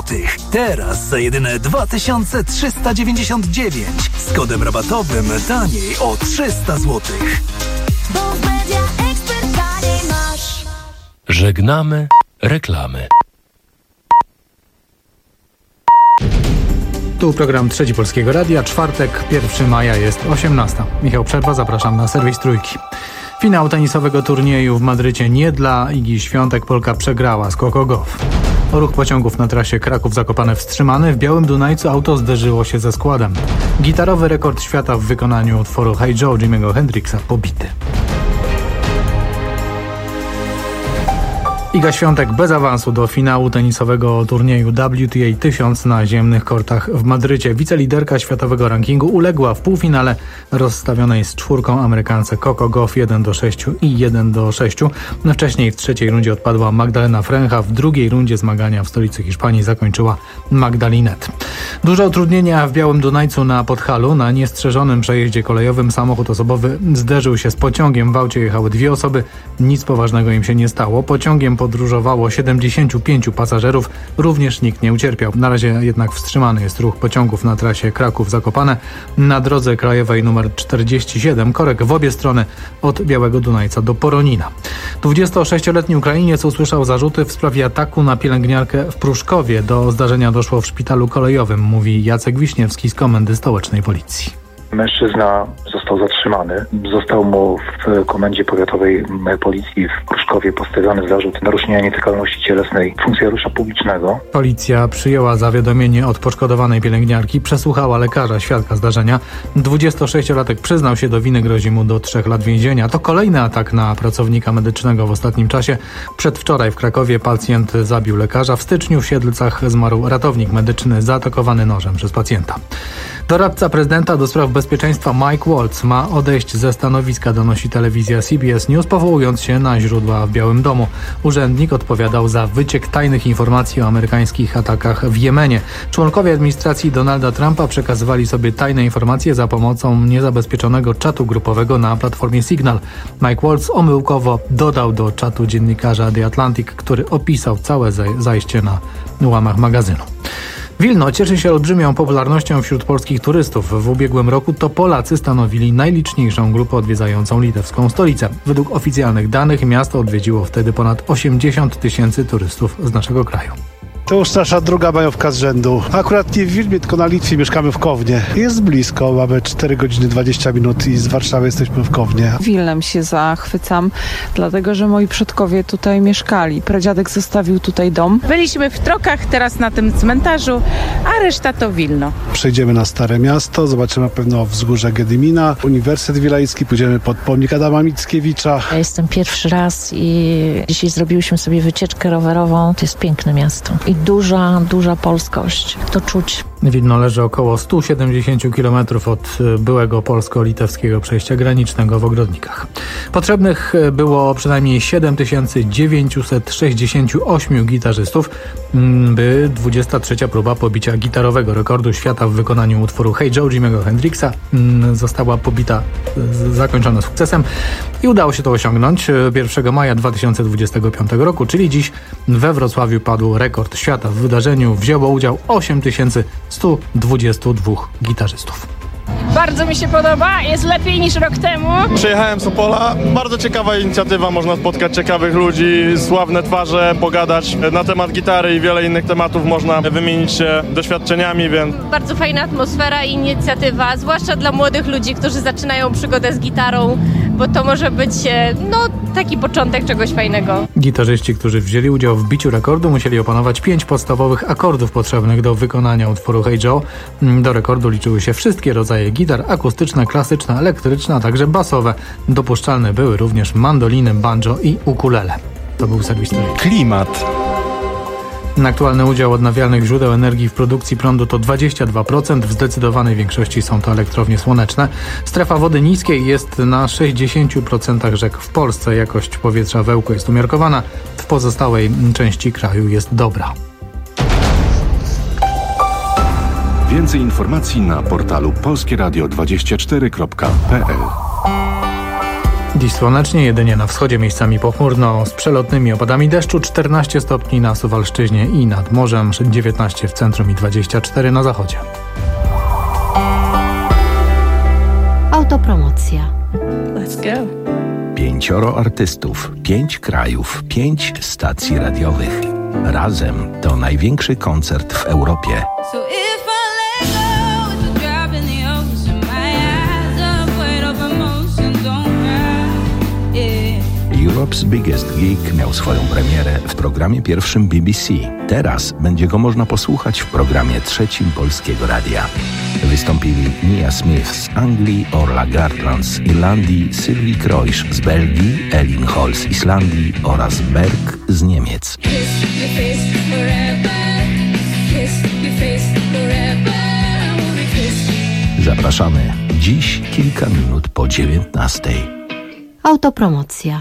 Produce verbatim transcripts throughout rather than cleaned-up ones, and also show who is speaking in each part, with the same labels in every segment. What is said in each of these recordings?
Speaker 1: złotych. Teraz za jedyne dwa tysiące trzysta dziewięćdziesiąt dziewięć. Z kodem rabatowym taniej o trzysta złotych.
Speaker 2: Bo w Media Expert taniej masz.
Speaker 3: Żegnamy reklamy.
Speaker 4: Tu program Trzeci Polskiego Radia. Czwartek, pierwszego maja jest osiemnasta. Michał Przerwa, zapraszam na serwis Trójki. Finał tenisowego turnieju w Madrycie nie dla Igi Świątek. Polka przegrała z Coco Gauff. Ruch pociągów na trasie Kraków-Zakopane wstrzymany. W Białym Dunajcu auto zderzyło się ze składem. Gitarowy rekord świata w wykonaniu utworu Hey Joe Jimiego Hendrixa pobity. Iga Świątek bez awansu do finału tenisowego turnieju W T A tysiąc na ziemnych kortach w Madrycie. Wiceliderka światowego rankingu uległa w półfinale rozstawionej z czwórką Amerykance Coco Gauff jeden do sześciu i jeden do sześciu. Wcześniej w trzeciej rundzie odpadła Magdalena Fręcha. W drugiej rundzie zmagania w stolicy Hiszpanii zakończyła Magdalinet. Duże utrudnienia w Białym Dunajcu na Podhalu. Na niestrzeżonym przejeździe kolejowym samochód osobowy zderzył się z pociągiem. W aucie jechały dwie osoby. Nic poważnego im się nie stało. Pociągiem podróżowało siedemdziesięciu pięciu pasażerów. Również nikt nie ucierpiał. Na razie jednak wstrzymany jest ruch pociągów na trasie Kraków-Zakopane. Na drodze krajowej nr czterdzieści siedem korek w obie strony od Białego Dunajca do Poronina. dwudziestosześcioletni Ukrainiec usłyszał zarzuty w sprawie ataku na pielęgniarkę w Pruszkowie. Do zdarzenia doszło w szpitalu kolejowym, mówi Jacek Wiśniewski z Komendy Stołecznej Policji.
Speaker 5: Mężczyzna został zatrzymany. Został mu w Komendzie Powiatowej Policji w Pruszkowie postawiony zarzut naruszenia nietykalności cielesnej funkcjonariusza publicznego.
Speaker 4: Policja przyjęła zawiadomienie od poszkodowanej pielęgniarki, przesłuchała lekarza, świadka zdarzenia. dwudziestosześciolatek przyznał się do winy, grozi mu do trzech lat więzienia. To kolejny atak na pracownika medycznego w ostatnim czasie. Przedwczoraj w Krakowie pacjent zabił lekarza. W styczniu w Siedlcach zmarł ratownik medyczny zaatakowany nożem przez pacjenta. Doradca prezydenta do spraw bezpieczeństwa Mike Waltz ma odejść ze stanowiska, donosi telewizja C B S News, powołując się na źródła w Białym Domu. Urzędnik odpowiadał za wyciek tajnych informacji o amerykańskich atakach w Jemenie. Członkowie administracji Donalda Trumpa przekazywali sobie tajne informacje za pomocą niezabezpieczonego czatu grupowego na platformie Signal. Mike Waltz omyłkowo dodał do czatu dziennikarza The Atlantic, który opisał całe zajście na łamach magazynu. Wilno cieszy się olbrzymią popularnością wśród polskich turystów. W ubiegłym roku to Polacy stanowili najliczniejszą grupę odwiedzającą litewską stolicę. Według oficjalnych danych miasto odwiedziło wtedy ponad osiemdziesiąt tysięcy turystów z naszego kraju.
Speaker 6: To już nasza druga majówka z rzędu. Akurat nie w Wilnie, tylko na Litwie, mieszkamy w Kownie. Jest blisko, mamy cztery godziny dwadzieścia minut i z Warszawy jesteśmy w Kownie.
Speaker 7: Wilnem się zachwycam, dlatego że moi przodkowie tutaj mieszkali. Pradziadek zostawił tutaj dom.
Speaker 8: Byliśmy w Trokach, teraz na tym cmentarzu, a reszta to Wilno.
Speaker 6: Przejdziemy na Stare Miasto, zobaczymy na pewno wzgórze Gedymina, Uniwersytet Wileński, pójdziemy pod pomnik Adama Mickiewicza.
Speaker 9: Ja jestem pierwszy raz i dzisiaj zrobiłyśmy sobie wycieczkę rowerową. To jest piękne miasto. I duża, duża polskość. To czuć.
Speaker 4: Wilno leży około stu siedemdziesięciu kilometrów od byłego polsko-litewskiego przejścia granicznego w Ogrodnikach. Potrzebnych było przynajmniej siedem tysięcy dziewięćset sześćdziesięciu ośmiu gitarzystów, by dwudziesta trzecia próba pobicia gitarowego rekordu świata w wykonaniu utworu Hey Joe Jimiego Hendrixa została pobita, zakończona sukcesem i udało się to osiągnąć. pierwszego maja dwa tysiące dwudziestego piątego roku, czyli dziś we Wrocławiu padł rekord świata. W wydarzeniu wzięło udział osiem tysięcy stu dwudziestu dwóch gitarzystów.
Speaker 8: Bardzo mi się podoba, jest lepiej niż rok temu.
Speaker 10: Przyjechałem z Opola, bardzo ciekawa inicjatywa, można spotkać ciekawych ludzi, sławne twarze, pogadać na temat gitary i wiele innych tematów, można wymienić się doświadczeniami, więc...
Speaker 11: Bardzo fajna atmosfera i inicjatywa, zwłaszcza dla młodych ludzi, którzy zaczynają przygodę z gitarą, bo to może być, no, taki początek czegoś fajnego.
Speaker 4: Gitarzyści, którzy wzięli udział w biciu rekordu, musieli opanować pięć podstawowych akordów potrzebnych do wykonania utworu Hey Joe. Do rekordu liczyły się wszystkie rodzaje gitar, akustyczne, klasyczne, elektryczne, a także basowe. Dopuszczalne były również mandoliny, banjo i ukulele. To był serwis
Speaker 3: Klimat.
Speaker 4: Aktualny udział odnawialnych źródeł energii w produkcji prądu to dwadzieścia dwa procent. W zdecydowanej większości są to elektrownie słoneczne. Strefa wody niskiej jest na sześćdziesięciu procentach rzek w Polsce. Jakość powietrza w Ełku jest umiarkowana. W pozostałej części kraju jest dobra.
Speaker 3: Więcej informacji na portalu polskieradio dwadzieścia cztery kropka p l.
Speaker 4: Dziś słonecznie, jedynie na wschodzie miejscami pochmurno z przelotnymi opadami deszczu, czternaście stopni na Suwalszczyźnie i nad morzem, dziewiętnaście w centrum i dwadzieścia cztery na zachodzie.
Speaker 12: Autopromocja.
Speaker 13: Let's go.
Speaker 14: Pięcioro artystów, pięć krajów, pięć stacji radiowych. Razem to największy koncert w Europie. Europe's Biggest Gig miał swoją premierę w programie pierwszym B B C. Teraz będzie go można posłuchać w programie trzecim Polskiego Radia. Wystąpili Nia Smith z Anglii, Orla Gartland z Irlandii, Sylwii Krojsz z Belgii, Elin Hall z Islandii oraz Berg z Niemiec. Zapraszamy dziś kilka minut po dziewiętnastej.
Speaker 12: Autopromocja.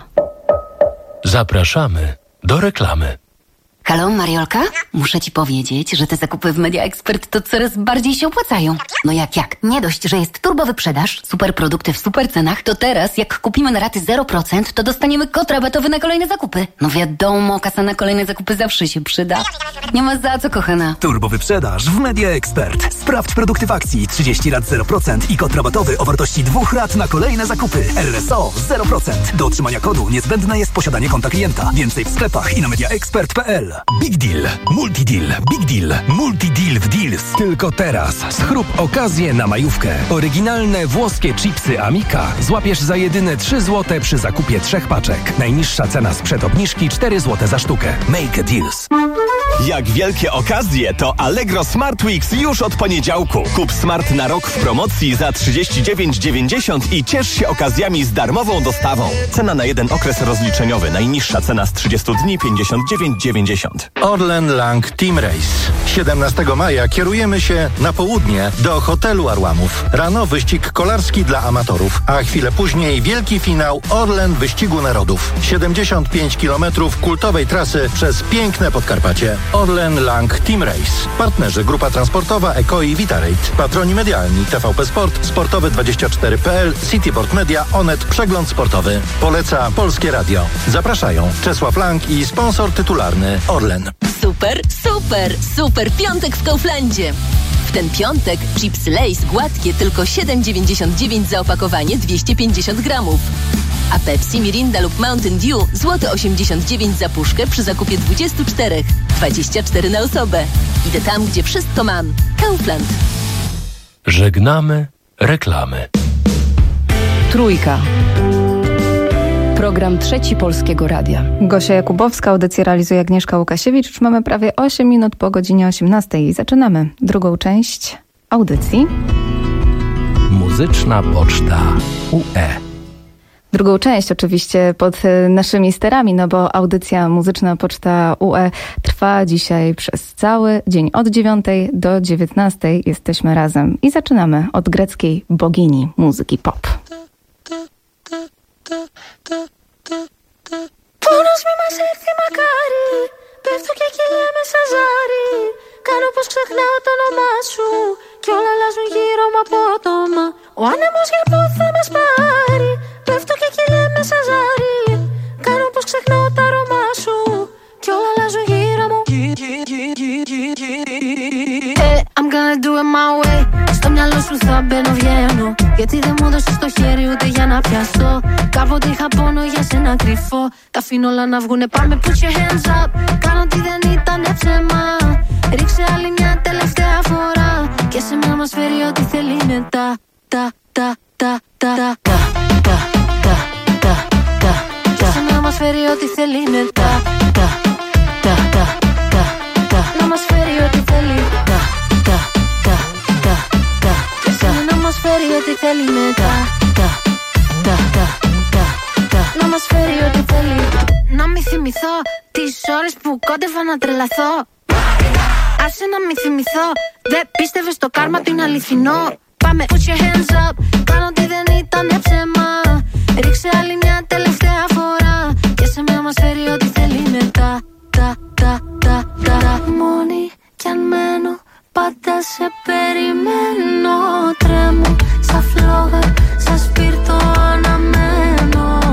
Speaker 3: Zapraszamy do reklamy.
Speaker 15: Halo, Mariolka? Muszę ci powiedzieć, że te zakupy w Media Expert to coraz bardziej się opłacają. No jak, jak? Nie dość, że jest turbo wyprzedaż, super produkty w super cenach, to teraz jak kupimy na raty zero procent, to dostaniemy kod rabatowy na kolejne zakupy. No wiadomo, kasa na kolejne zakupy zawsze się przyda. Nie ma za co, kochana.
Speaker 1: Turbo wyprzedaż w Media Expert. Sprawdź produkty w akcji, trzydzieści rat zero procent i kod rabatowy o wartości dwóch rat na kolejne zakupy. R S O zero procent. Do otrzymania kodu niezbędne jest posiadanie konta klienta. Więcej w sklepach i na mediaexpert kropka p l.
Speaker 16: Big Deal, Multi Deal, Big Deal, Multi Deal w Deals. Tylko teraz. Schrób okazję na majówkę. Oryginalne włoskie chipsy Amika złapiesz za jedyne trzy złote przy zakupie trzech paczek. Najniższa cena sprzed obniżki cztery złote za sztukę. Make a Deals.
Speaker 17: Jak wielkie okazje, to Allegro Smart Weeks już od poniedziałku. Kup Smart na rok w promocji za trzydzieści dziewięć dziewięćdziesiąt i ciesz się okazjami z darmową dostawą. Cena na jeden okres rozliczeniowy. Najniższa cena z trzydziestu dni pięćdziesiąt dziewięć dziewięćdziesiąt.
Speaker 18: Orlen Lang Team Race. siedemnastego maja kierujemy się na południe do hotelu Arłamów. Rano wyścig kolarski dla amatorów, a chwilę później wielki finał Orlen Wyścigu Narodów. siedemdziesiąt pięć kilometrów kultowej trasy przez piękne Podkarpacie. Orlen Lang Team Race. Partnerzy Grupa Transportowa Eko i Vitarate. Patroni medialni T V P Sport, Sportowy dwadzieścia cztery kropka p l, Cityport Media, Onet, Przegląd Sportowy. Poleca Polskie Radio. Zapraszają Czesław Lang i sponsor tytularny Orlen.
Speaker 19: Super, super, super piątek w Kauflandzie. W ten piątek chipsy Lay's gładkie tylko siedem dziewięćdziesiąt dziewięć za opakowanie dwieście pięćdziesiąt gramów. A Pepsi, Mirinda lub Mountain Dew złote osiemdziesiąt dziewięć za puszkę przy zakupie dwudziestu czterech. dwadzieścia cztery na osobę. Idę tam, gdzie wszystko mam. Kaufland.
Speaker 3: Żegnamy reklamy.
Speaker 20: Trójka. Program Trzeci Polskiego Radia.
Speaker 21: Gosia Jakubowska, audycję realizuje Agnieszka Łukasiewicz. Już mamy prawie osiem minut po godzinie osiemnastej i zaczynamy drugą część audycji.
Speaker 3: Muzyczna Poczta U E.
Speaker 21: Drugą część oczywiście pod naszymi sterami, no bo audycja Muzyczna Poczta U E trwa dzisiaj przez cały dzień. Od dziewiątej do dziewiętnastej jesteśmy razem i zaczynamy od greckiej bogini muzyki pop.
Speaker 2: Πόνος μη μας έρθει μακάρι, πέφτω και κυλιέμαι σαν ζάρι. Κάνω πως ξεχνάω το όνομά σου κι όλα αλλάζουν γύρω μου απότομα. Ο άνεμος για πού θα μας πάρει, πέφτω και κυλιέμαι σαν ζάρι. Κάνω πως ξεχνάω το όνομά σου κι όλα αλλάζουν γύρω μου. Hey, I'm gonna do it my way. Στο μυαλό σου θα μπαίνω βγαίνω, γιατί δεν μου έδωσες το χέρι ούτε για να πιαστώ. Κάποτε είχα πόνο για σένα κρυφό. Τα αφήνω όλα να βγουνε, πάμε put your hands up. Κάνω ότι δεν ήτανε ψέμα. Ρίξε άλλη μια τελευταία φορά και σε μένα μας φέρει ό,τι θέλει μετά. Τα, τα, τα, τα, τα, τα, τα, τα, τα, τα. Και σε μένα μας φέρει ό,τι θέλει μετά. Τα, τα, τα, τα, τα. Να μας φέρει ό,τι θέλει. Τα, τα, τα, τα, τα. Και σε μένα μας φέρει ό,τι θέλει μετά. Τα, τα, τα, τα, τα. Να μας φέρει ό,τι θέλει. Να μη θυμηθώ τις ώρες που κόντευα να τρελαθώ. Άσε να μη θυμηθώ. Δεν πίστευες στο κάρμα του είναι αληθινό. Πάμε put your hands up. Κάνω ότι δεν ήτανε ψέμα. Ρίξε άλλη μια τελευταία φορά και σε μένα μας φέρει ό,τι θέλει μετά. Τα, τα, τα, τα, τα. Μόνη κι αν μένω πάντα σε περιμένω. Τρέμω σαν φλόγα, σαν σπίρτο αναμένω.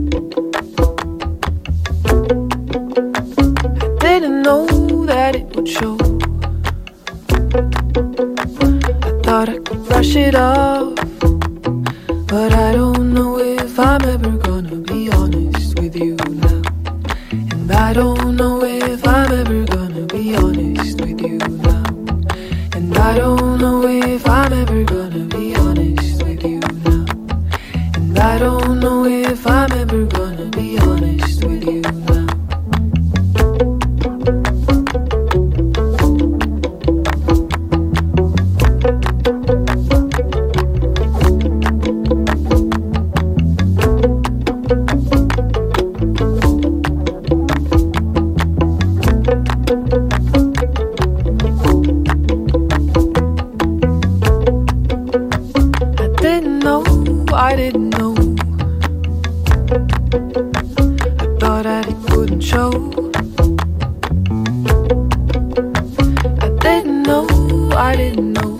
Speaker 13: I don't know if I'm ever gonna be honest with you now. I didn't know. I thought that it wouldn't show. I didn't know, I didn't know.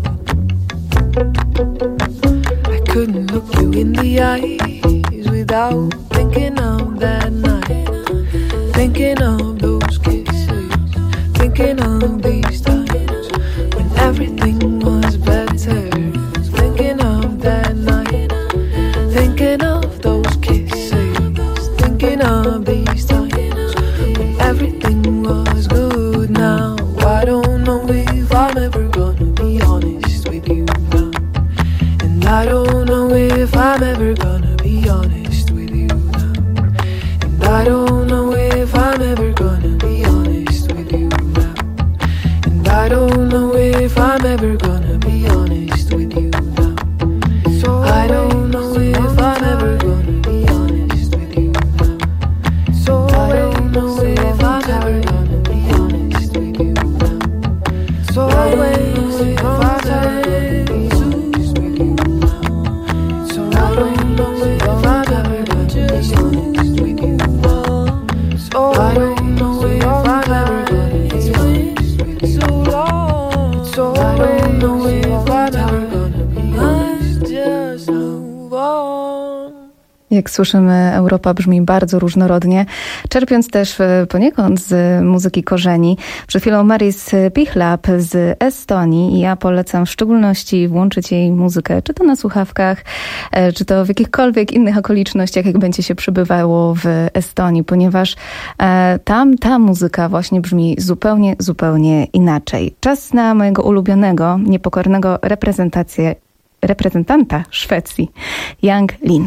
Speaker 13: I couldn't look you in the eyes without thinking of that night, thinking of those kisses, thinking of these times when everything was better, thinking of that night, thinking of those kisses, thinking of these times when everything was good. Now I don't know if I'm ever gonna be honest with you now, and I don't know if I'm ever gonna be honest with you now, and I don't know if I'm ever gonna be honest with you now, and I don't know if I'm ever gonna be honest with you now. So I don't know if I'm ever gonna be honest with you now. So I don't know if I'm ever gonna be honest with you now. So I don't know if I'm ever gonna be honest with you now. So I don't know if I'm ever gonna be honest with you now. So I don't know if I'm ever gonna be honest with you so long. So I don't know if I'm ever gonna be honest. Just move on.
Speaker 21: Jak słyszymy, Europa brzmi bardzo różnorodnie, czerpiąc też poniekąd z muzyki korzeni. Przed chwilą Maris Pichlap z Estonii i ja polecam w szczególności włączyć jej muzykę, czy to na słuchawkach, czy to w jakichkolwiek innych okolicznościach, jak będzie się przebywało w Estonii, ponieważ tam ta muzyka właśnie brzmi zupełnie, zupełnie inaczej. Czas na mojego ulubionego, niepokornego reprezentację, reprezentanta Szwecji, Yang Lin.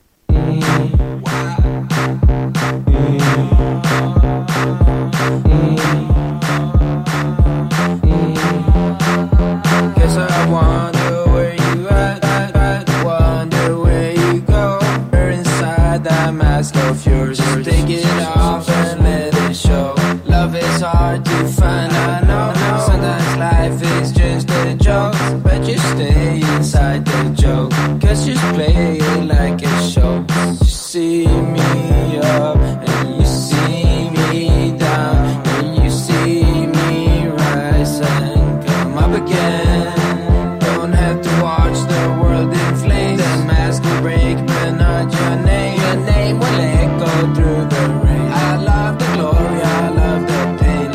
Speaker 22: Guess I wonder where you at, at, at, wonder where you go. You're inside that mask of yours, just take it off and let it show. Love is hard to find, I know, sometimes life is just a joke, but you stay inside the joke, cause you play it like a show. You see me up and you see me down, and you see me rise and come up again. Don't have to watch the world in flames, the mask will break but not your name. Your name will echo through the rain. I love the glory, I love the pain.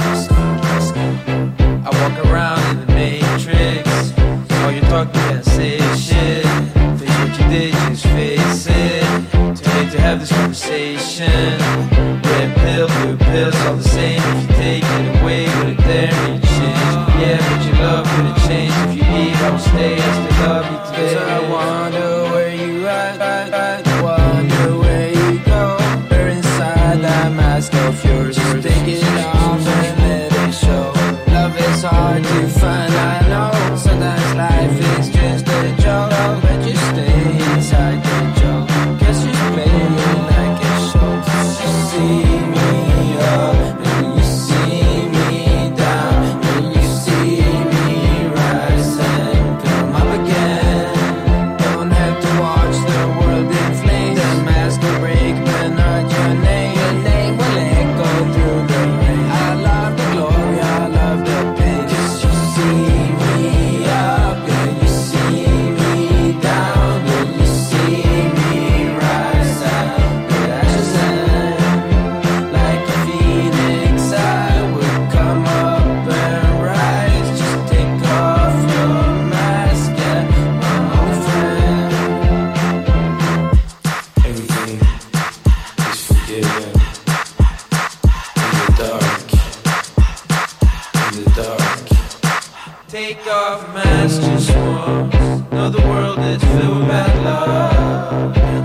Speaker 22: I walk around in the matrix, all you talk can't say shit. Face what you did, just face it. Too late to have this conversation. Red pill, blue pills, all the same. If you take it away, would it there need change? Yeah, but your love could've changed. If you leave, I will stay, I still love you today. I wonder where you at, at, at, wonder where you go. You're inside that mask of yours, just take it off and let it show. Love is hard to find, I know, sometimes life is just a joke, but you stay inside the joke, cause you play it like a show. You see me up and you see me down, and you see me rise and come up again. Don't have to watch the world in flames, the mask will break but not your name. Your name will echo through the rain. I love the glory, I love the pain, cause you see me up and you see me down, and you see me rise and the ashes end. Like a phoenix I would come up and rise. Just take off your mask and I'm my friend. Everything is forgiven in the dark, in the dark. Take off your mask just once. Know the world is filled with bad love.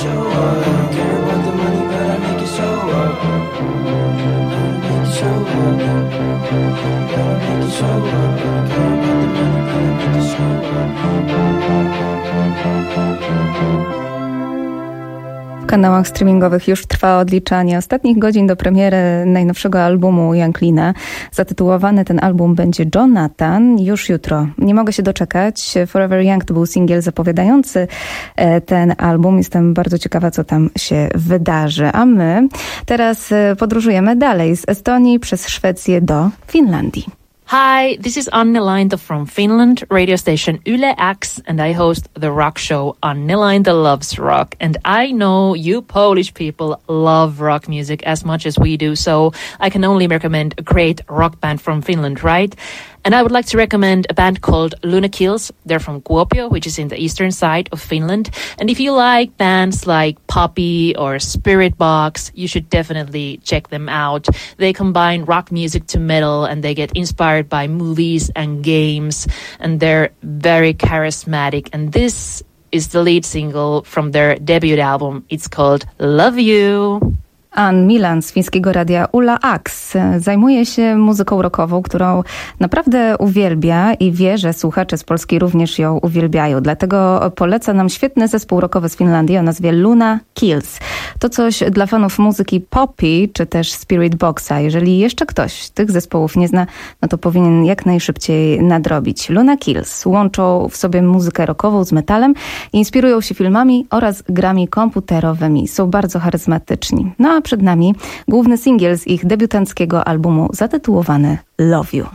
Speaker 22: show up. I don't care about the money, but I make it show up. I make it show up. I make it show up. I don't care about the money, but I make it show up.
Speaker 21: W kanałach streamingowych już trwa odliczanie ostatnich godzin do premiery najnowszego albumu Younglina. Zatytułowany ten album będzie Jonathan już jutro. Nie mogę się doczekać. Forever Young to był singiel zapowiadający ten album. Jestem bardzo ciekawa, co tam się wydarzy. A my teraz podróżujemy dalej z Estonii przez Szwecję do Finlandii.
Speaker 5: Hi, this is Anne Lainto from Finland, radio station Yle X, and I host the rock show Anne Lainto Loves Rock. And I know you Polish people love rock music as much as we do, so I can only recommend a great rock band from Finland, right? And I would like to recommend a band called Luna Kills. They're from Kuopio, which is in the eastern side of Finland. And if you like bands like Poppy or Spirit Box, you should definitely check them out. They combine rock music to metal, and they get inspired by movies and games. And they're very charismatic. And this is the lead single from their debut album. It's called Love You.
Speaker 21: Ann Milan z fińskiego radia Ula Ax zajmuje się muzyką rockową, którą naprawdę uwielbia i wie, że słuchacze z Polski również ją uwielbiają. Dlatego poleca nam świetny zespół rockowy z Finlandii o nazwie Luna Kills. To coś dla fanów muzyki Poppy czy też Spirit Boxa. Jeżeli jeszcze ktoś tych zespołów nie zna, no to powinien jak najszybciej nadrobić. Luna Kills łączą w sobie muzykę rockową z metalem, inspirują się filmami oraz grami komputerowymi. Są bardzo charyzmatyczni. No a przed nami główny singiel z ich debiutanckiego albumu zatytułowany Love You.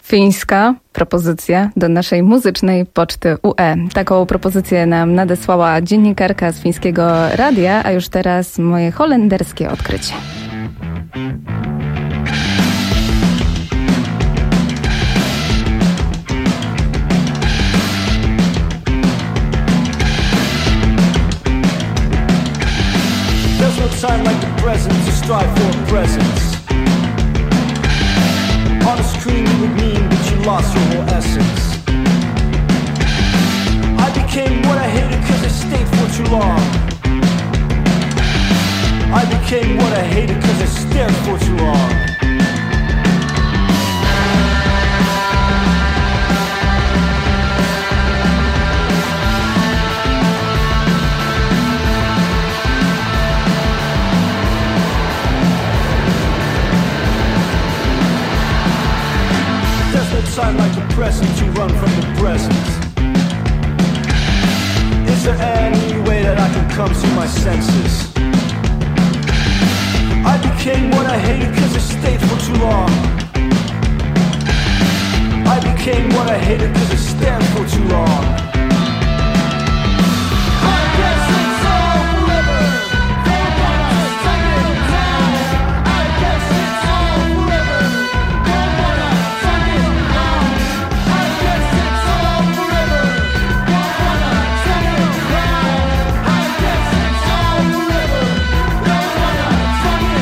Speaker 21: fińska propozycja do naszej muzycznej poczty U E. Taką propozycję nam nadesłała dziennikarka z fińskiego radia, a już teraz moje holenderskie odkrycie.
Speaker 6: There's no time like the present to strive for presence. On a screen you would mean that you lost your whole essence. I became what I hated cause I stayed for too long. I became what I hated cause I stared for too long. Time like the present to run from the present. Is there any way that I can come to my senses? I became what I hated cause I stayed for too long. I became what I hated cause I stared for too long. I guess it's all forever. Don't wanna suck it down. I guess it's all forever. Don't wanna suck it down. I guess it's all forever. Don't wanna suck it down. I guess it's all forever. Don't wanna suck it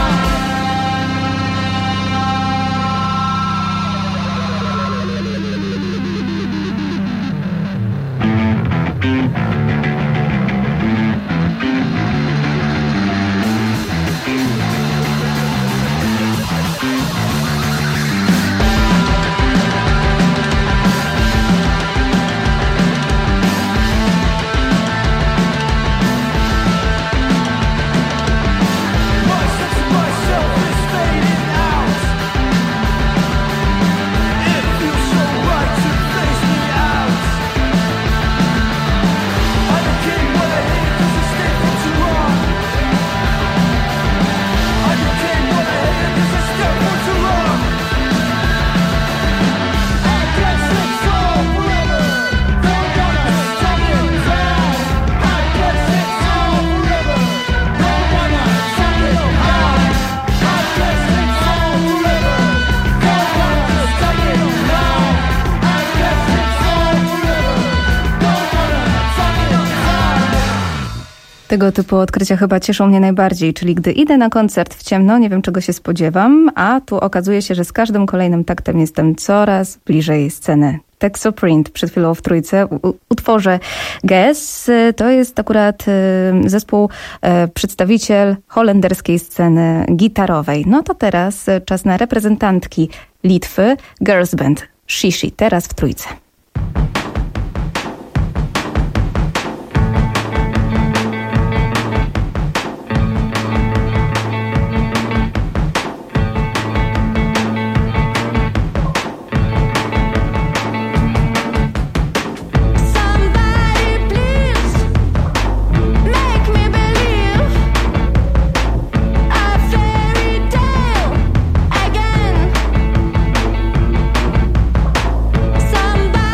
Speaker 21: Tego typu odkrycia chyba cieszą mnie najbardziej, czyli gdy idę na koncert w ciemno, nie wiem czego się spodziewam, a tu okazuje się, że z każdym kolejnym taktem jestem coraz bliżej sceny. Texoprint przed chwilą w trójce, u, utworze Guess, to jest akurat y, zespół, y, przedstawiciel holenderskiej sceny gitarowej. No to teraz czas na reprezentantki Litwy, Girls Band Shishi, teraz w trójce.
Speaker 2: Somebody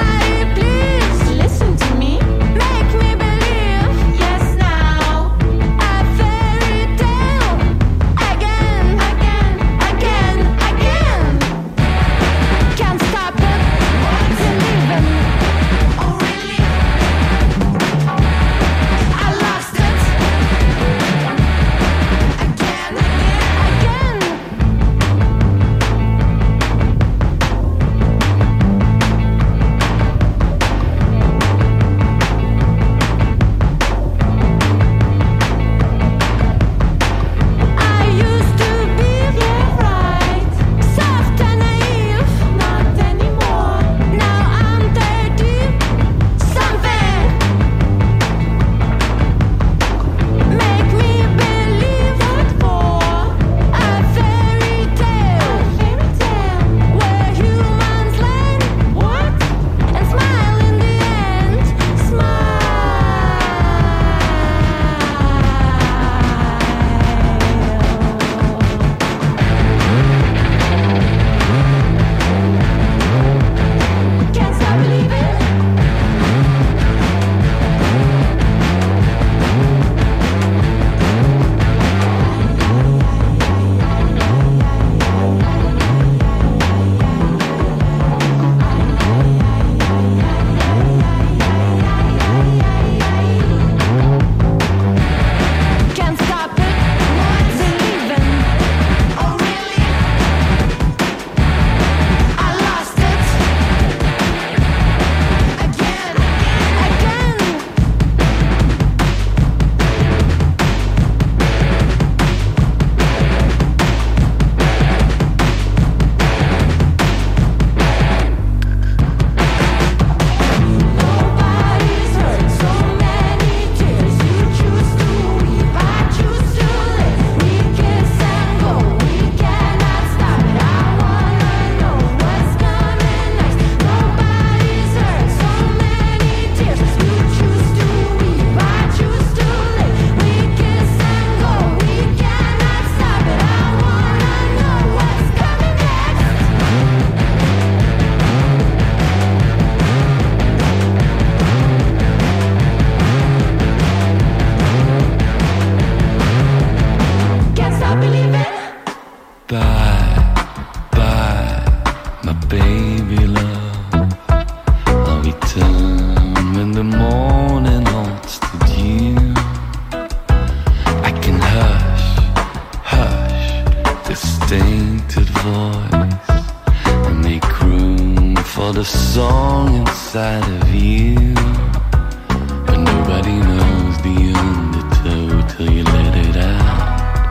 Speaker 7: song inside of you, but nobody knows the undertow till you let it out.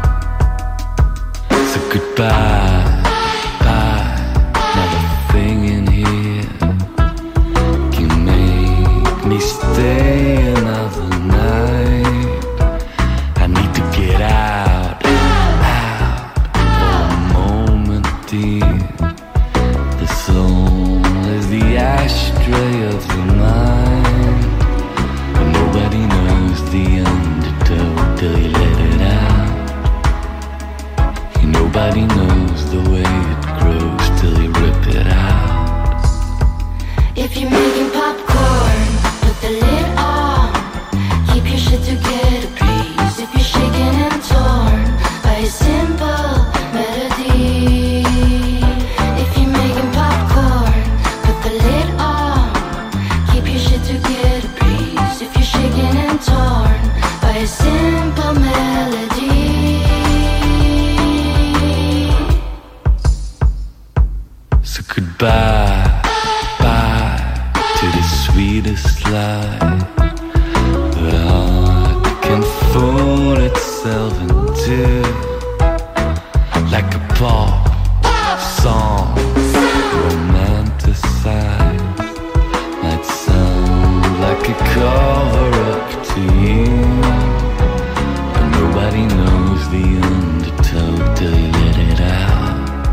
Speaker 7: So goodbye, bye, another thing in here can make me stay another night. I need to get out, out for a moment, dear. The soul is the ashtray of the mind, but nobody knows the undertow till you let it out. Nobody knows the way it grows till you rip it out.
Speaker 2: If you're making popcorn, put the lid on. Keep your shit together, please. If you're shaking and torn by a simple melody. If you're making popcorn, put the lid on. Keep your shit together, please. If you're shaking and torn by a simple melody.
Speaker 7: Goodbye, bye to the sweetest lie that heart can fool itself into, like a pop song romanticized. Might sound like a cover-up to you, but nobody knows the undertow till you let it out.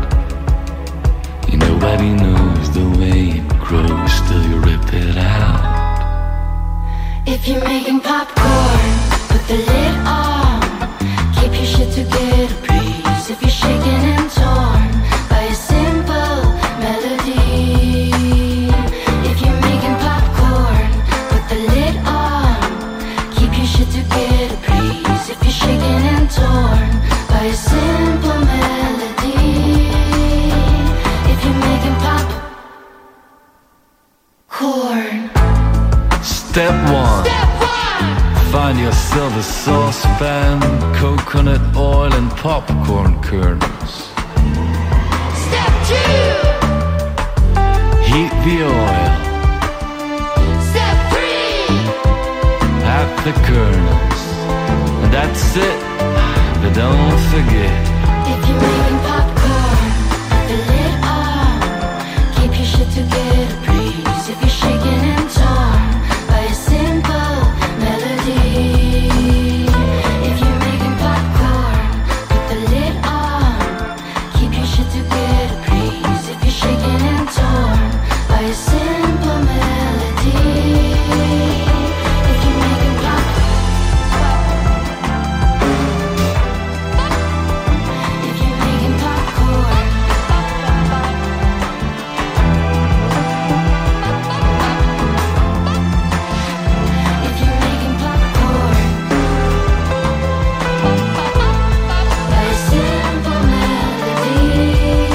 Speaker 7: Nobody knows the way it grows till you rip it out.
Speaker 2: If you're making popcorn, put the lid on. Keep your shit together, please. If you're shaking and torn by a simple melody. If you're making popcorn, put the lid on. Keep your shit together, please. If you're shaking and torn by a simple melody. If you're making popcorn.
Speaker 7: Step one.
Speaker 2: Step one.
Speaker 7: Find yourself a saucepan, coconut oil and popcorn kernels.
Speaker 2: Step two.
Speaker 7: Heat the oil.
Speaker 2: Step three.
Speaker 7: Add the kernels. And that's it. But don't forget.
Speaker 2: If you're making popcorn, put the lid on. Keep your shit together, please. If you're shaking and torn by a simple melody. If you're making popcorn, put the lid on. Keep your shit together, please. If you're shaking and torn by a simple melody. If you're making popcorn. If you're making popcorn. If you're making popcorn by a simple melody.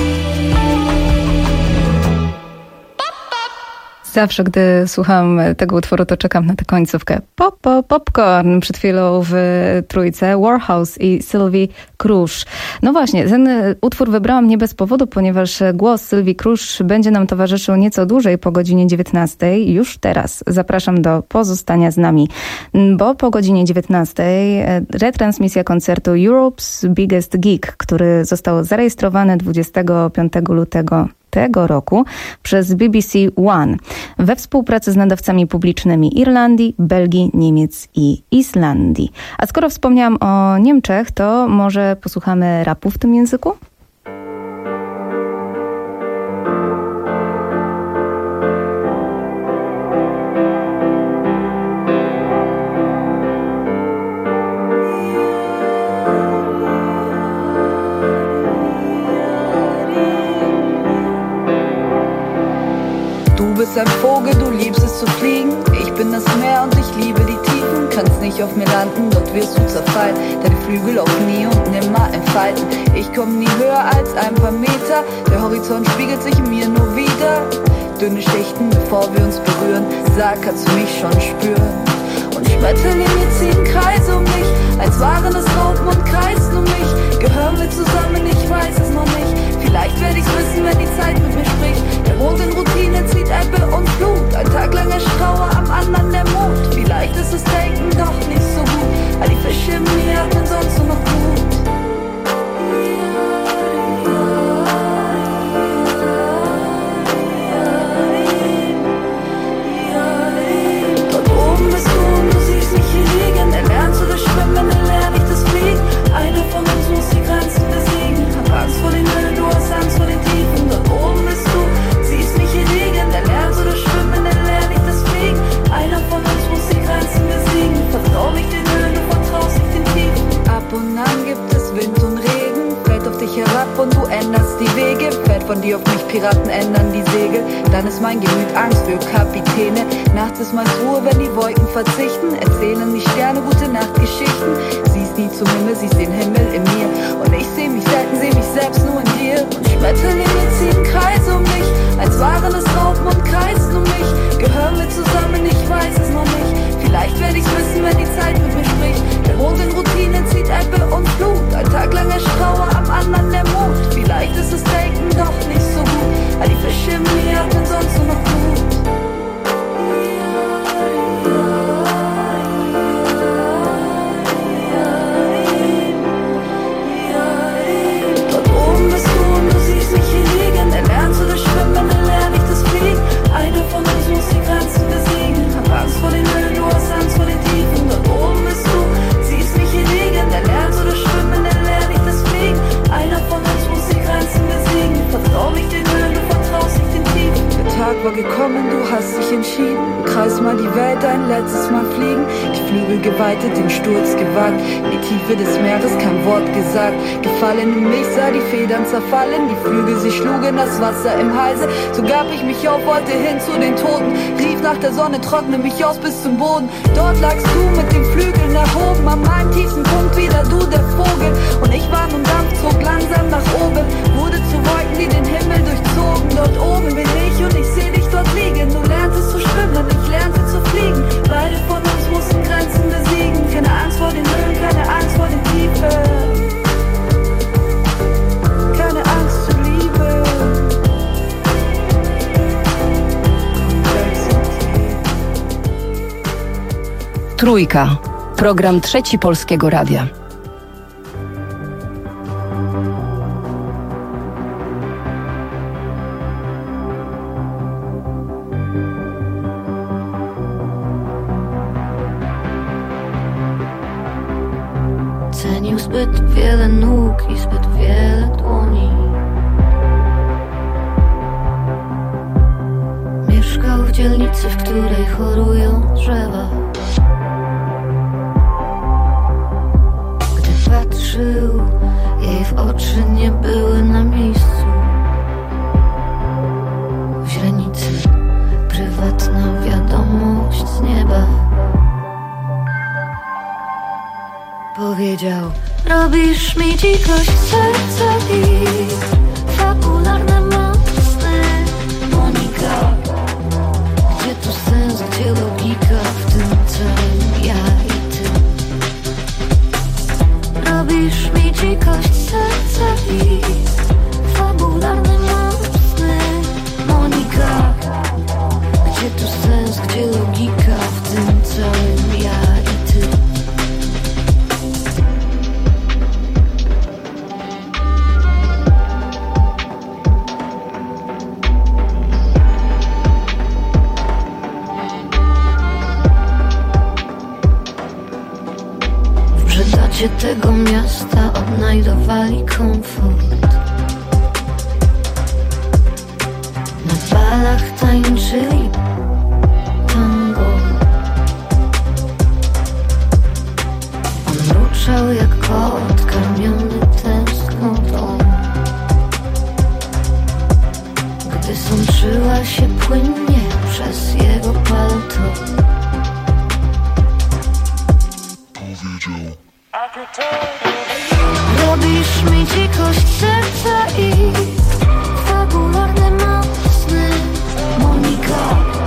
Speaker 21: Zawsze, gdy słucham tego utworu, to czekam na tę końcówkę. Pop, pop, popcorn. Przed chwilą w trójce Warhouse i Sylvie Krusz. No właśnie, ten utwór wybrałam nie bez powodu, ponieważ głos Sylwii Krusz będzie nam towarzyszył nieco dłużej po godzinie dziewiętnastej. Już teraz zapraszam do pozostania z nami, bo po godzinie dziewiętnastej retransmisja koncertu Europe's Biggest Gig, który został zarejestrowany dwudziestego piątego lutego tego roku przez B B C One we współpracy z nadawcami publicznymi Irlandii, Belgii, Niemiec i Islandii. A skoro wspomniałam o Niemczech, to może posłuchamy rapu w tym języku?
Speaker 9: Du bist ein Vogel, du liebst es zu fliegen. Ich bin das Meer und ich liebe die Tiefen. Kannst nicht auf mir landen, dort wirst du zerfallen. Deine Flügel auch nie und nimmer entfalten. Ich komm nie höher als ein paar Meter. Der Horizont spiegelt sich in mir nur wieder. Dünne Schichten, bevor wir uns berühren. Sag, kannst du mich schon spüren? Und Schmetterlinge ziehen Kreise um mich. Als wahrenes Raupen kreist um mich. Gehören wir zusammen? Ich weiß es noch nicht. Vielleicht werde ich's wissen, wenn die Zeit mit mir spricht. Der Der wohnt in Routine, zieht Ebbe und Flut. Ein Tag lang Trauer, am anderen der Mond. Vielleicht ist das Denken doch nicht so gut. All die Fische im Meer atmen sonst nur noch Blut. Dort oben bist du und du siehst mich hier liegen. Erlernst du das Schwimmen, erlerne ich das Fliegen. Einer von uns muss die Grenzen besiegen. Hab Angst vor den Höhen, du hast Angst vor den Tiefen. Dort oben bist du, siehst mich hier liegen. Erlernst du das Schwimmen, erlerne ich das Fliegen. Einer von uns muss die Grenzen besiegen. Vertrau mich den Höhen, du vertraust nicht den Tiefen. Ab und an gibt es Wind und Regen. Fällt auf dich herab und du änderst die Wege. Fällt von dir auf mich, Piraten ändern die Segel. Dann ist mein Gemüt Angst für Kapitäne. Nachts ist meist Ruhe, wenn die Wolken verzichten. Erzählen die Sterne gute Nachtgeschichten. Siehst nie zum Himmel, siehst den Himmel in mir. Und ich seh mich selten, seh mich selbst nur in dir. Und Schmetterlinge ziehen Kreise um mich. Als wahrenes Raupen kreisen um mich. Gehören wir zusammen, ich weiß es noch nicht. Vielleicht werde ich's wissen, wenn die Zeit mit mir spricht. Der Mond in Routine zieht Ebbe und Flut. Ein Tag lang Trauer, am anderen der Mond. Vielleicht ist das Denken doch nicht so gut. All die Fische im Meer atmen sonst nur noch Blut. Dort oben bist du und du siehst mich hier liegen. Erlernst du das Schwimmen, erlerne ich das Fliegen. Einer von uns muss die Grenzen besiegen. Hab Angst vor den Höhen, du hast Angst vor den Tiefen. Dort oben bist du, siehst mich hier liegen. Erlernst du das Schwimmen, erlerne ich das Fliegen. Einer von uns muss die Grenzen besiegen. Vertrau mich den Höhen, du vertraust nicht den Tiefen. Der Tag war gekommen, du hast dich entschieden. Kreis mal die Welt, ein letztes Mal fliegen. Die Flügel geweitet, den Sturz gewagt. In die Tiefe des Meeres, kein Wort gesagt. Gefallen in mich, sah die Federn zerfallen. Die Flügel, sie schlugen das Wasser im Halse. So gab ich mich auf, wollte hin zu den Toten. Rief nach der Sonne, trockne mich aus bis zum Boden. Dort lagst du mit den Flügeln nach oben. An meinem tiefsten Punkt wieder du, der Vogel. Und ich war nun Dampf, zog langsam nach oben. Wurde zu Wolken, die den Himmel durchzogen. Dort oben bin ich und ich seh dich dort liegen. Du lernst es zu schwimmen, ich lernte zu fliegen. Beide von uns mussten Grenzen besiegen. Keine Angst vor den Höhen, keine Angst vor den Tiefen. Keine Angst zur Liebe.
Speaker 20: Trójka. Program Trzeci Polskiego Radia.
Speaker 2: Cenił zbyt wiele nóg i zbyt wiele dłoni. Mieszkał w dzielnicy, w której chorują drzewa. Gdy patrzył, jej w oczy nie były na miejscu. W źrenicy prywatna wiadomość z nieba. Powiedział: robisz mi dzikość serca i fabularne mocne. Monika, gdzie tu sens, gdzie logika w tym całym ja i ty? Robisz mi dzikość serca i fabularne mocne. Monika, gdzie tu sens, gdzie logika w tym całym ja i ty? W tego miasta odnajdowali komfort. Na balach tańczyli tango. On mruczał jak kot karmiony tęsknotą. Gdy sączyła się płynnie przez jego palto. Robisz mi dzikość serca i fabularne mocne. Monika,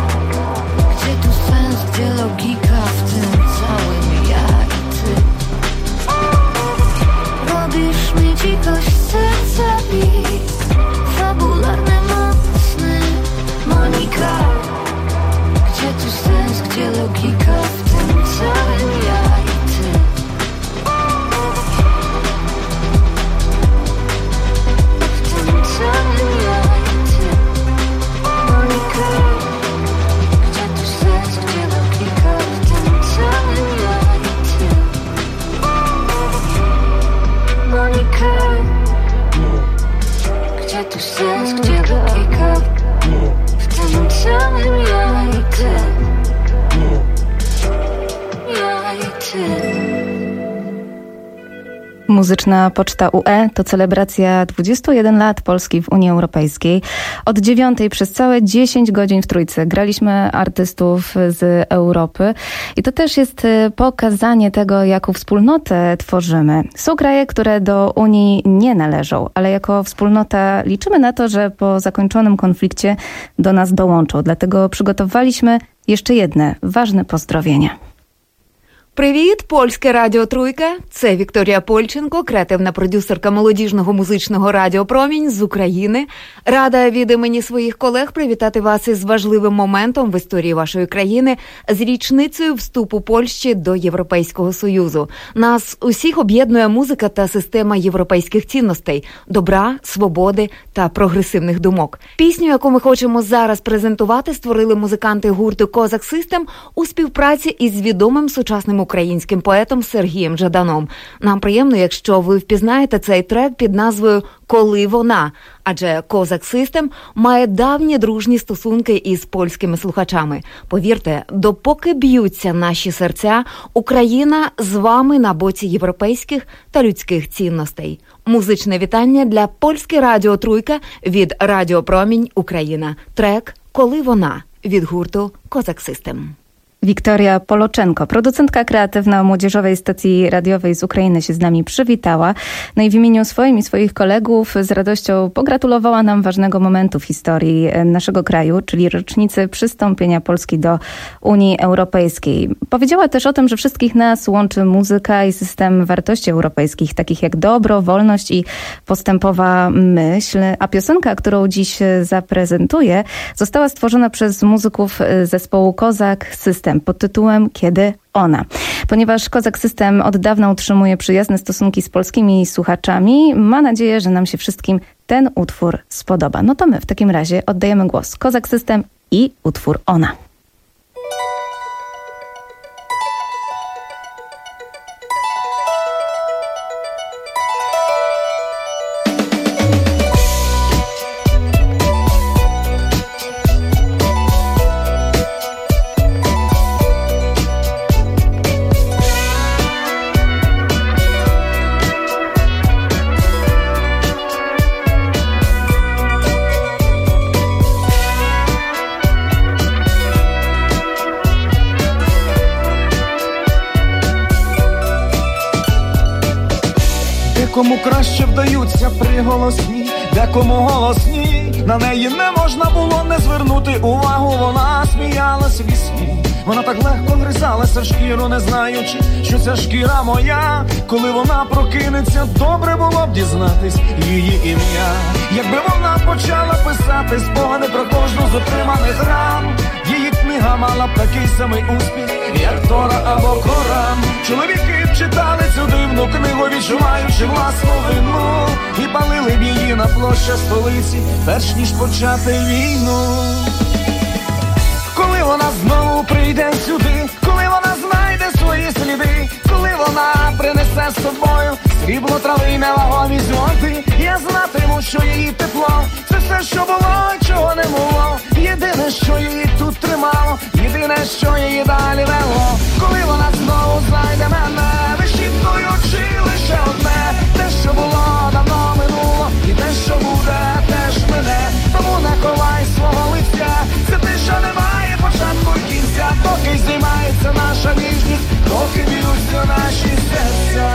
Speaker 21: Muzyczna Poczta U E to celebracja dwudziestu jeden lat Polski w Unii Europejskiej. Od dziewiątej przez całe dziesięć godzin w Trójce graliśmy artystów z Europy i to też jest pokazanie tego, jaką wspólnotę tworzymy. Są kraje, które do Unii nie należą, ale jako wspólnota liczymy na to, że po zakończonym konflikcie do nas dołączą. Dlatego przygotowaliśmy jeszcze jedne ważne pozdrowienia.
Speaker 8: Привіт, Польське радіо Труйка. Це Вікторія Польченко, креативна продюсерка молодіжного музичного радіо «Промінь» з України. Рада від імені своїх колег привітати вас із важливим моментом в історії вашої країни з річницею вступу Польщі до Європейського Союзу. Нас усіх об'єднує музика та система європейських цінностей – добра, свободи та прогресивних думок. Пісню, яку ми хочемо зараз презентувати, створили музиканти гурту Козак Систем у співпраці із відомим сучасним українським поетом Сергієм Жаданом. Нам приємно, якщо ви впізнаєте цей трек під назвою «Коли вона», адже Козак Систем має давні дружні стосунки із польськими слухачами. Повірте, допоки б'ються наші серця, Україна з вами на боці європейських та людських цінностей. Музичне вітання для Польське радіо Труйка від Радіо Промінь Україна. Трек «Коли вона» від гурту Козак Систем.
Speaker 21: Wiktoria Poloczenko, producentka kreatywna młodzieżowej stacji radiowej z Ukrainy, się z nami przywitała. No i w imieniu swoim i swoich kolegów z radością pogratulowała nam ważnego momentu w historii naszego kraju, czyli rocznicy przystąpienia Polski do Unii Europejskiej. Powiedziała też o tym, że wszystkich nas łączy muzyka i system wartości europejskich, takich jak dobro, wolność i postępowa myśl. A piosenka, którą dziś zaprezentuję, została stworzona przez muzyków zespołu Kozak System pod tytułem Kiedy ona. Ponieważ Kozak System od dawna utrzymuje przyjazne stosunki z polskimi słuchaczami, ma nadzieję, że nam się wszystkim ten utwór spodoba. No to my w takim razie oddajemy głos Kozak System i utwór Ona.
Speaker 10: Кому краще вдаються приголосні, декому голосні. На неї не можна було не звернути увагу. Вона сміялась в вісні, вона так легко гризалася в шкіру, не знаючи, що ця шкіра моя. Коли вона прокинеться, добре було б дізнатись її ім'я. Якби вона почала писати спогади про кожну з отриманих ран, її книга мала б такий самий успіх, як Тора або Коран. Чоловіки б читали цю дивну книгу, відчуваючи власну вину, і палили б її на площі столиці, перш ніж почати війну. Коли вона знову прийде сюди, коли вона знайде свої сліди, коли вона принесе з собою срібло, трави, невагомі злоти, я знатиму, що її тепло — це все, що було, чого не було. Єдине, що її тут тримало, єдине, що її далі вело. Коли вона знову знайде мене, вишивкою чи лише одне, те, що було, давно минуло, і те, що буде, теж мене. Тому не ховай свого лиця, це тиша немає початку і кінця. Доки здіймається наша ніжність, доки б'ються наші серця.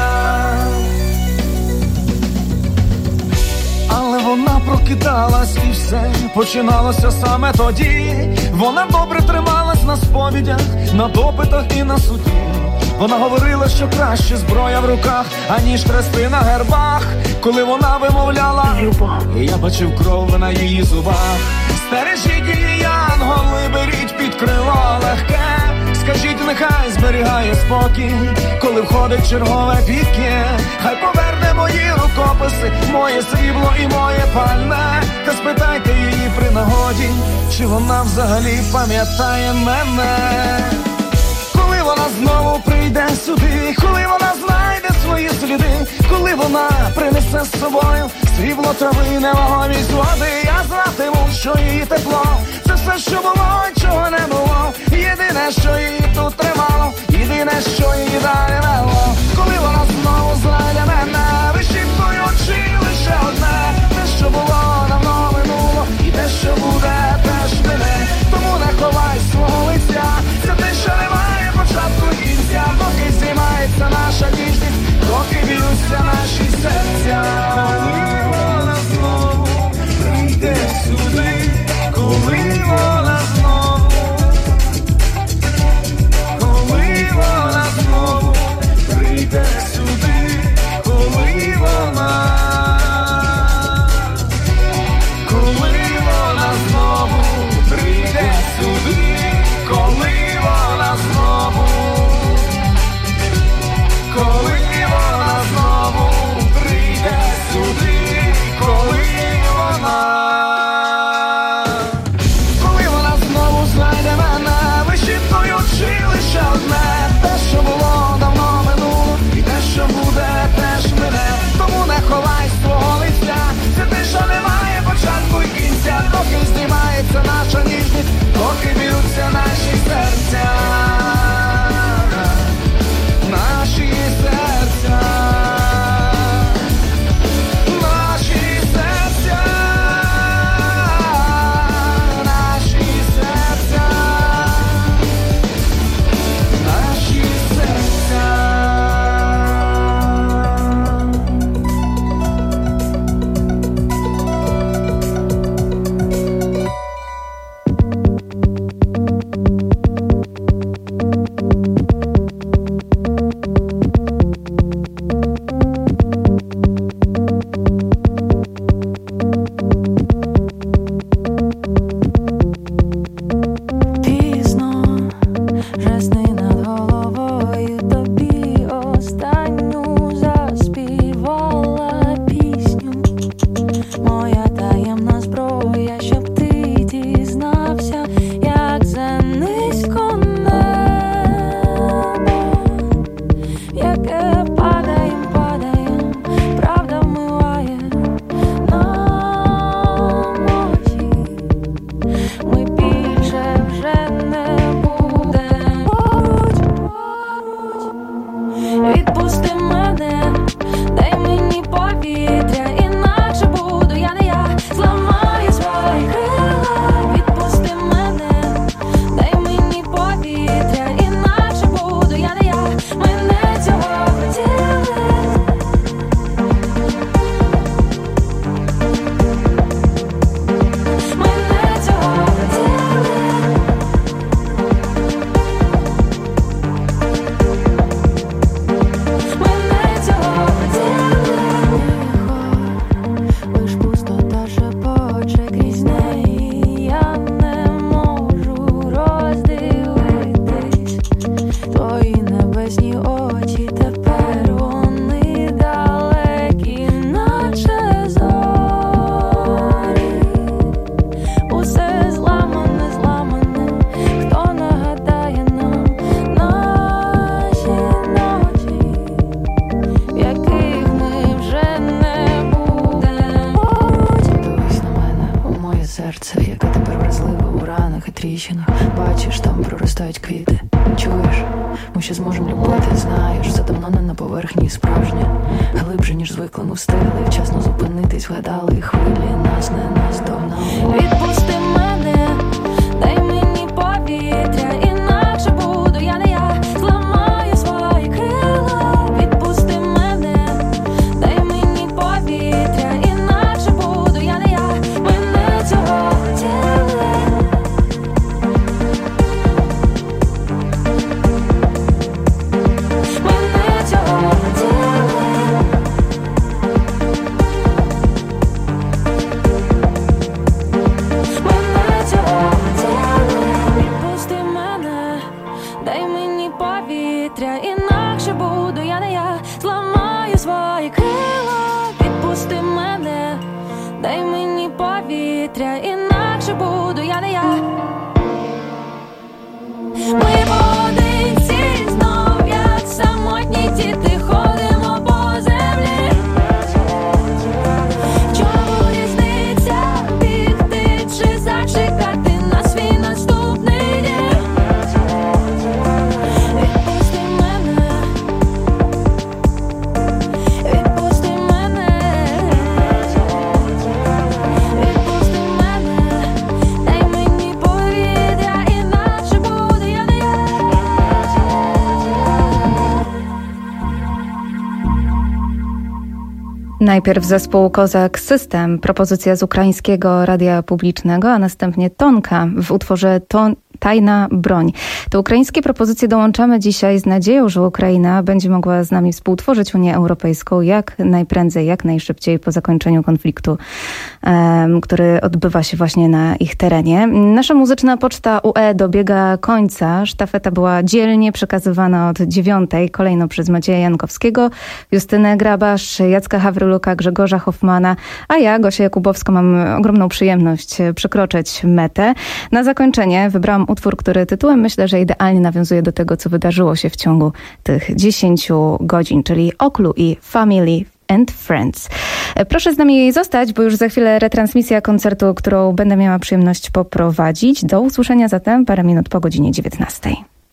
Speaker 10: Але вона прокидалась і все починалося саме тоді. Вона добре трималась на сповідях, на допитах і на суді. Вона говорила, що краще зброя в руках, аніж хрести на гербах. Коли вона вимовляла «Любов», я бачив кров на її зубах. Стережіть її, янголи, беріть під крило легке. Скажіть, нехай зберігає спокій, коли входить чергове піке. Хай поверне мої рукописи, моє срібло і моє пальне. Та спитайте її при нагоді, чи вона взагалі пам'ятає мене. Коли вона знову прийде сюди, коли вона знайде свої сліди, коли вона принесе з собою срібло, трави, невагомість води, я знатиму, що її тепло — це все, що було, чого не було. Єдине, що її тут тримало, єдине, що її далі вело. Коли вона знову знайде
Speaker 13: тріщинах. Бачиш, там проростають квіти. Чуєш? Ми ще зможемо любити, знаєш, все давно не на поверхні справжнє. Глибше, ніж звикли, ми встигли вчасно зупинитись, вгадали хвилі, нас не наздогнали.
Speaker 2: Відпусти мене, дай мені повітря, інакше буду я не я, зламаю свої крила. Відпусти мене, дай мені повітря, інакше буду я не я, мене цього хотіли. Мене цього хотіли. Відпусти мене, дай мені повітря, інакше буду я не я, зламаю свої крила. Відпусти мене, дай мені повітря, інакше буду я не я. Ми поодинці знов, як самотні діти, ходимо по землі. Чому різниця бігти чи зачекати на свій наступний день? Відпусти мене, відпусти мене, відпусти мене, дай мені повітря, інакше буду я не я.
Speaker 21: Najpierw zespół Kozak System, propozycja z ukraińskiego radia publicznego, a następnie Tonka w utworze Ton Tajna broń. Do ukraińskiej propozycji dołączamy dzisiaj z nadzieją, że Ukraina będzie mogła z nami współtworzyć Unię Europejską jak najprędzej, jak najszybciej po zakończeniu konfliktu, um, który odbywa się właśnie na ich terenie. Nasza muzyczna poczta U E dobiega końca. Sztafeta była dzielnie przekazywana od dziewiątej, kolejno przez Macieja Jankowskiego, Justynę Grabasz, Jacka Hawryluka, Grzegorza Hoffmana, a ja, Gosia Jakubowska, mam ogromną przyjemność przekroczyć metę. Na zakończenie wybrałam utwór, który tytułem myślę, że idealnie nawiązuje do tego, co wydarzyło się w ciągu tych dziesięciu godzin, czyli Oklu i Family and Friends. Proszę z nami zostać, bo już za chwilę retransmisja koncertu, którą będę miała przyjemność poprowadzić. Do usłyszenia zatem parę minut po godzinie dziewiętnastej.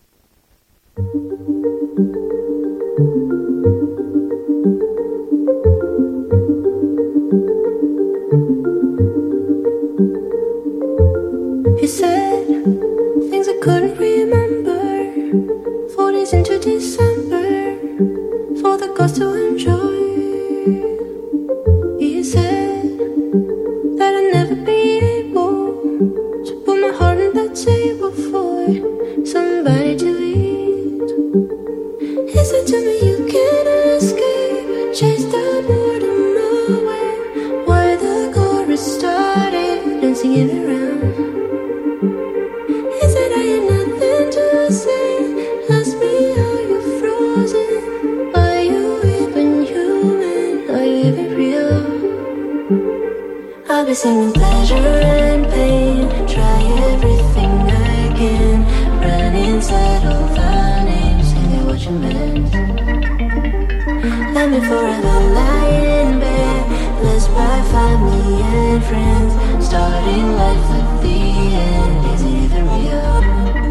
Speaker 2: You said things I couldn't remember, four days into December, for the gods to enjoy. You said that I'd never be able to put my heart on the table for somebody to eat. He said to me, you can't escape, chase the boredom away, why the chorus started dancing around. He said I had nothing to say, ask me how you're frozen, are you even human, are you even real? I'll be singing pleasure and pain, try everything I can, run inside all the names, say what you meant. Let me forever lie in bed, blessed by family and friends, starting life at the end, is it even real?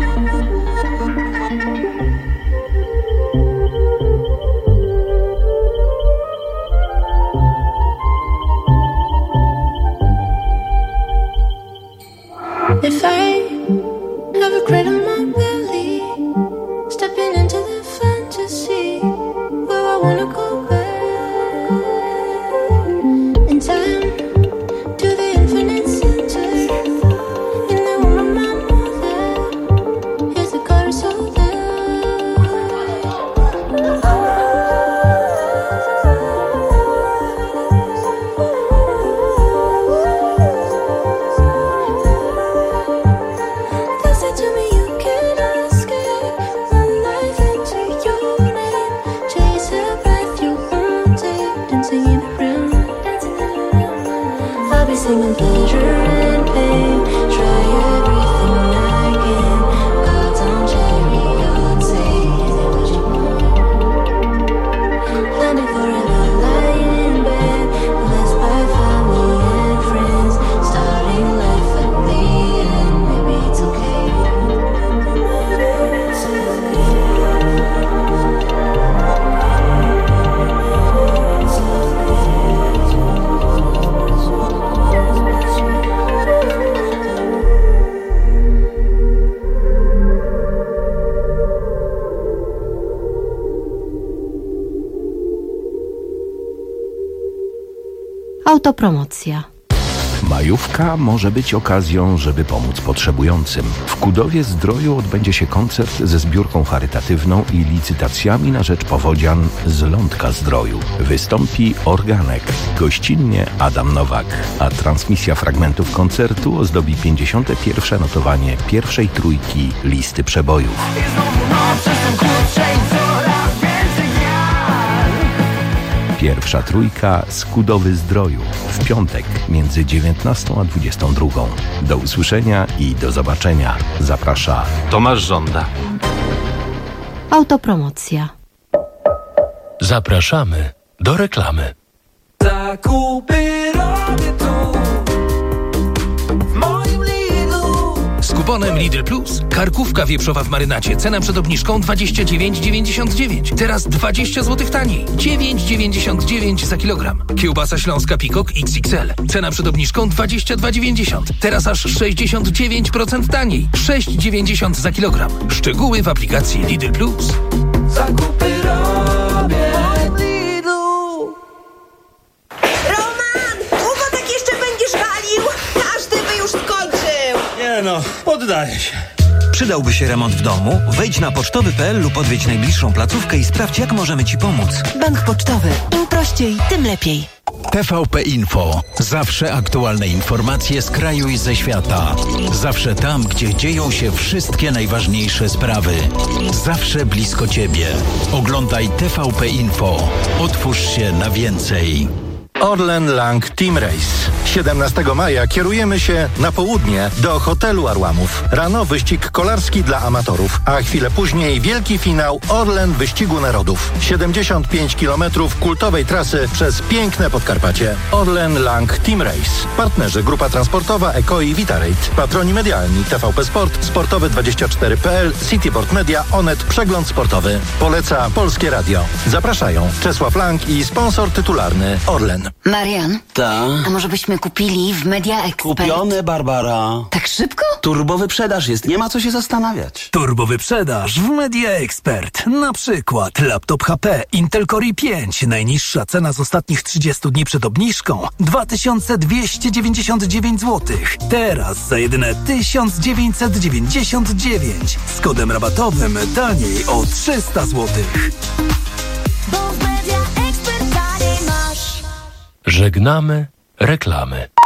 Speaker 2: If I have a cradle in my belly, stepping into the fantasy, where I wanna go back in time to the infinite center, in the womb of my mother. Here's the chorus of They said to me, you can't escape, one life into your name, chase a path you wanted, dancing in a round. I'll be singing pleasure and pain, try everything I can, God's on chariot, say what you want. Landing forever, lying in bed, blessed by family and friends, starting life at the end, maybe it's okay.
Speaker 12: Autopromocja.
Speaker 14: Majówka może być okazją, żeby pomóc potrzebującym. W Kudowie Zdroju odbędzie się koncert ze zbiórką charytatywną i licytacjami na rzecz powodzian z Lądka Zdroju. Wystąpi Organek, gościnnie Adam Nowak, a transmisja fragmentów koncertu ozdobi pięćdziesiąte pierwsze notowanie pierwszej trójki listy przebojów. Pierwsza trójka z Kudowy Zdroju w piątek między dziewiętnastą a dwudziestą drugą. Do usłyszenia i do zobaczenia. Zaprasza Tomasz Żąda.
Speaker 12: Autopromocja.
Speaker 3: Zapraszamy do reklamy.
Speaker 6: Zakupy robię tu, w moim Lidlu.
Speaker 4: Z kuponem Lidl Plus. Karkówka wieprzowa w marynacie. Cena przed obniżką dwadzieścia dziewięć dziewięćdziesiąt dziewięć. Teraz dwadzieścia złotych taniej. dziewięć dziewięćdziesiąt dziewięć za kilogram. Kiełbasa śląska Pikok X X L. Cena przed obniżką dwadzieścia dwa dziewięćdziesiąt. Teraz aż sześćdziesiąt dziewięć procent taniej. sześć dziewięćdziesiąt za kilogram. Szczegóły w aplikacji Lidl Plus.
Speaker 6: Zakupy robię w Lidlu.
Speaker 11: Roman! Długo tak jeszcze będziesz walił? Każdy by już skończył!
Speaker 23: Nie no, poddaję się.
Speaker 24: Przydałby się remont w domu? Wejdź na pocztowy kropka p l lub odwiedź najbliższą placówkę i sprawdź, jak możemy Ci pomóc.
Speaker 11: Bank Pocztowy. Im prościej, tym lepiej.
Speaker 25: T V P Info. Zawsze aktualne informacje z kraju i ze świata. Zawsze tam, gdzie dzieją się wszystkie najważniejsze sprawy. Zawsze blisko Ciebie. Oglądaj T V P Info. Otwórz się na więcej.
Speaker 18: Orlen Lang Team Race. siedemnastego maja kierujemy się na południe do hotelu Arłamów. Rano wyścig kolarski dla amatorów, a chwilę później wielki finał Orlen Wyścigu Narodów. siedemdziesiąt pięć kilometrów kultowej trasy przez piękne Podkarpacie. Orlen Lang Team Race. Partnerzy Grupa Transportowa Eko i Vitarate. Patroni medialni T V P Sport, Sportowy dwadzieścia cztery kropka p l, Cityport Media, Onet, Przegląd Sportowy. Poleca Polskie Radio. Zapraszają Czesław Lang i sponsor tytularny Orlen.
Speaker 15: Marian,
Speaker 23: Ta?
Speaker 15: a może byśmy kupili w Media Expert?
Speaker 23: Kupione, Barbara.
Speaker 15: Tak szybko?
Speaker 23: Turbowyprzedaż jest, nie ma co się zastanawiać.
Speaker 1: Turbowyprzedaż w Media Expert. Na przykład laptop H P Intel Core i pięć. Najniższa cena z ostatnich trzydziestu dni przed obniżką dwa tysiące dwieście dziewięćdziesiąt dziewięć złotych. Teraz za jedyne tysiąc dziewięćset dziewięćdziesiąt dziewięć. Z kodem rabatowym taniej o trzysta złotych.
Speaker 3: Żegnamy reklamy.